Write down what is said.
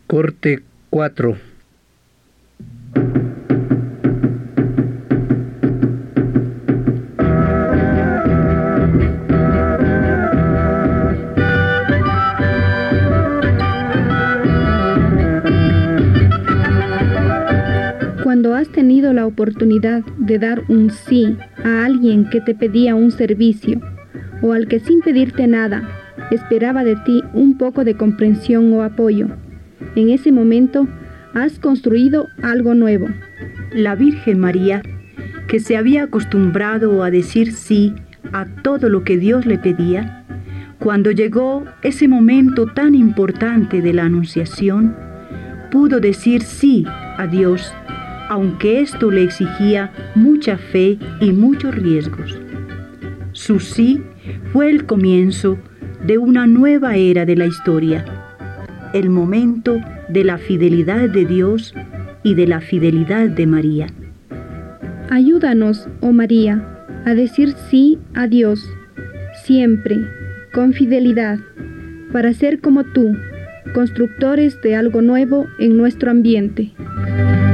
Corte 4. Cuando has tenido la oportunidad de dar un sí a alguien que te pedía un servicio o al que sin pedirte nada esperaba de ti un poco de comprensión o apoyo, en ese momento has construido algo nuevo. La Virgen María, que se había acostumbrado a decir sí a todo lo que Dios le pedía, cuando llegó ese momento tan importante de la Anunciación, pudo decir sí a Dios, aunque esto le exigía mucha fe y muchos riesgos. Su sí fue el comienzo de una nueva era de la historia, el momento de la fidelidad de Dios y de la fidelidad de María. Ayúdanos, oh María, a decir sí a Dios, siempre, con fidelidad, para ser como tú, constructores de algo nuevo en nuestro ambiente.